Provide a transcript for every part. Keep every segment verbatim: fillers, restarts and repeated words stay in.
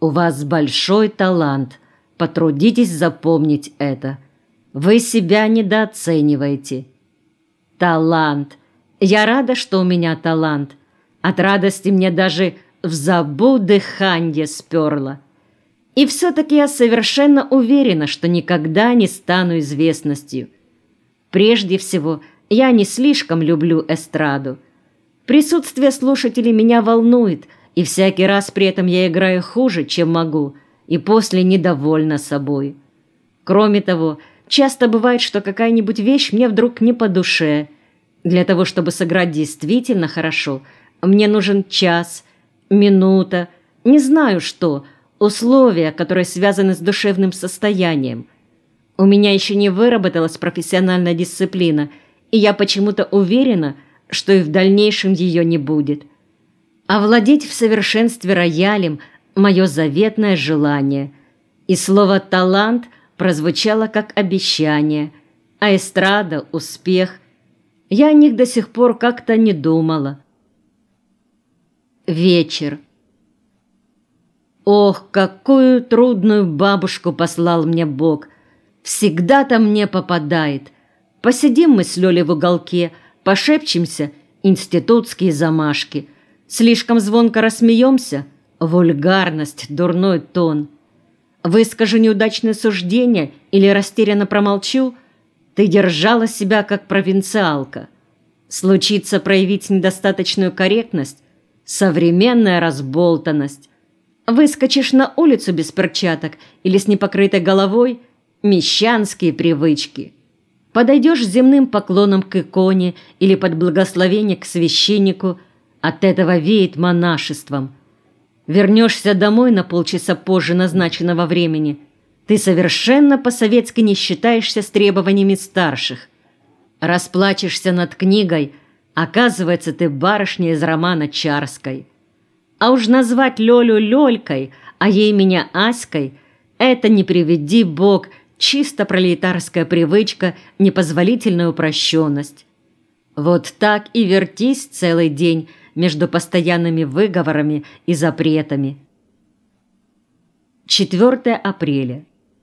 У вас большой талант. Потрудитесь запомнить это. Вы себя недооцениваете. Талант. Я рада, что у меня талант. От радости мне даже в забу дыханье сперло. И все-таки я совершенно уверена, что никогда не стану известностью. Прежде всего, я не слишком люблю эстраду. Присутствие слушателей меня волнует, и всякий раз при этом я играю хуже, чем могу, и после недовольна собой. Кроме того, часто бывает, что какая-нибудь вещь мне вдруг не по душе. Для того, чтобы сыграть действительно хорошо, мне нужен час, минута, не знаю что, условия, которые связаны с душевным состоянием. У меня еще не выработалась профессиональная дисциплина, и я почему-то уверена, что и в дальнейшем ее не будет. Овладеть в совершенстве роялем – мое заветное желание. И слово «талант» прозвучало как обещание, а эстрада – успех. Я о них до сих пор как-то не думала. Вечер. Ох, какую трудную бабушку послал мне Бог! Всегда-то мне попадает. Посидим мы с Лёлей в уголке, пошепчемся – институтские замашки. Слишком звонко рассмеемся – вульгарность, дурной тон. Выскажу неудачное суждение или растерянно промолчу – ты держала себя как провинциалка. Случится проявить недостаточную корректность – современная разболтанность. Выскочишь на улицу без перчаток или с непокрытой головой – мещанские привычки. Подойдешь с земным поклоном к иконе или под благословение к священнику – от этого веет монашеством. Вернешься домой на полчаса позже назначенного времени – ты совершенно по-советски не считаешься с требованиями старших. Расплачешься над книгой – оказывается, ты барышня из романа Чарской. А уж назвать Лёлю Лёлькой, а ей меня Аськой – это, не приведи Бог, чисто пролетарская привычка, непозволительная упрощенность. Вот так и вертись целый день между постоянными выговорами и запретами. четвёртое апреля.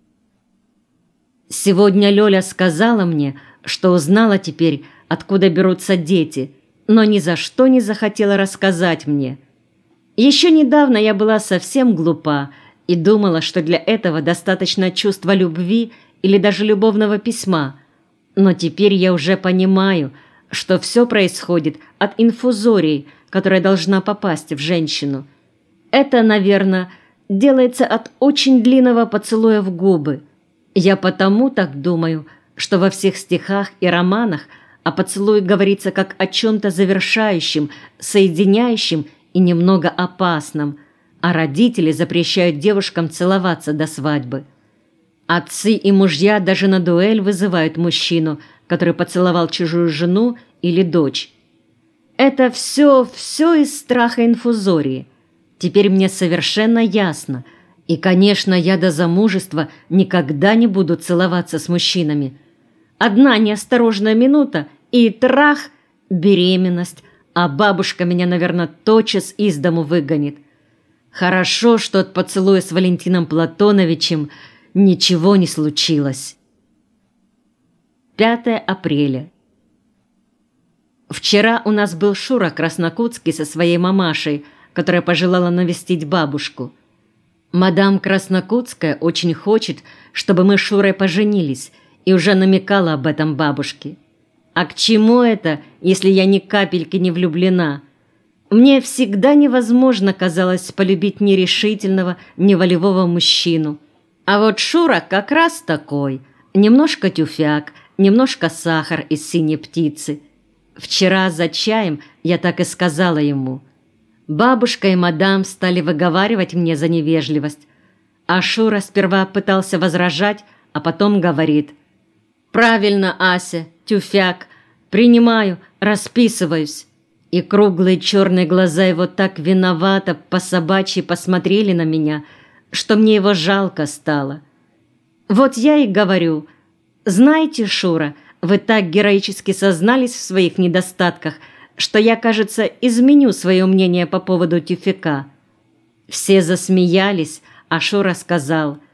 Сегодня Лёля сказала мне, что узнала теперь, откуда берутся дети, но ни за что не захотела рассказать мне. Еще недавно я была совсем глупа и думала, что для этого достаточно чувства любви или даже любовного письма, но теперь я уже понимаю, что все происходит от инфузории, которая должна попасть в женщину. Это, наверное, делается от очень длинного поцелуя в губы. Я потому так думаю, что во всех стихах и романах о поцелуе говорится как о чем-то завершающем, соединяющем и немного опасном, а родители запрещают девушкам целоваться до свадьбы. Отцы и мужья даже на дуэль вызывают мужчину, который поцеловал чужую жену или дочь. Это все, все из страха инфузории. Теперь мне совершенно ясно. И, конечно, я до замужества никогда не буду целоваться с мужчинами. Одна неосторожная минута и трах, беременность, а бабушка меня, наверное, тотчас из дому выгонит. Хорошо, что от поцелуя с Валентином Платоновичем ничего не случилось. пятое апреля. Вчера у нас был Шура Краснокутский со своей мамашей, которая пожелала навестить бабушку. Мадам Краснокутская очень хочет, чтобы мы с Шурой поженились, и уже намекала об этом бабушке. А к чему это, если я ни капельки не влюблена? Мне всегда невозможно казалось полюбить ни решительного, ни волевого мужчину. А вот Шура как раз такой. Немножко тюфяк, немножко сахар из синей птицы. Вчера за чаем я так и сказала ему. Бабушка и мадам стали выговаривать мне за невежливость. А Шура сперва пытался возражать, а потом говорит: «Правильно, Ася, тюфяк, принимаю, расписываюсь». И круглые черные глаза его так виновато по-собачьи посмотрели на меня, что мне его жалко стало. Вот я и говорю: «Знаете, Шура, вы так героически сознались в своих недостатках, что я, кажется, изменю свое мнение по поводу тюфяка». Все засмеялись, Ашура сказал: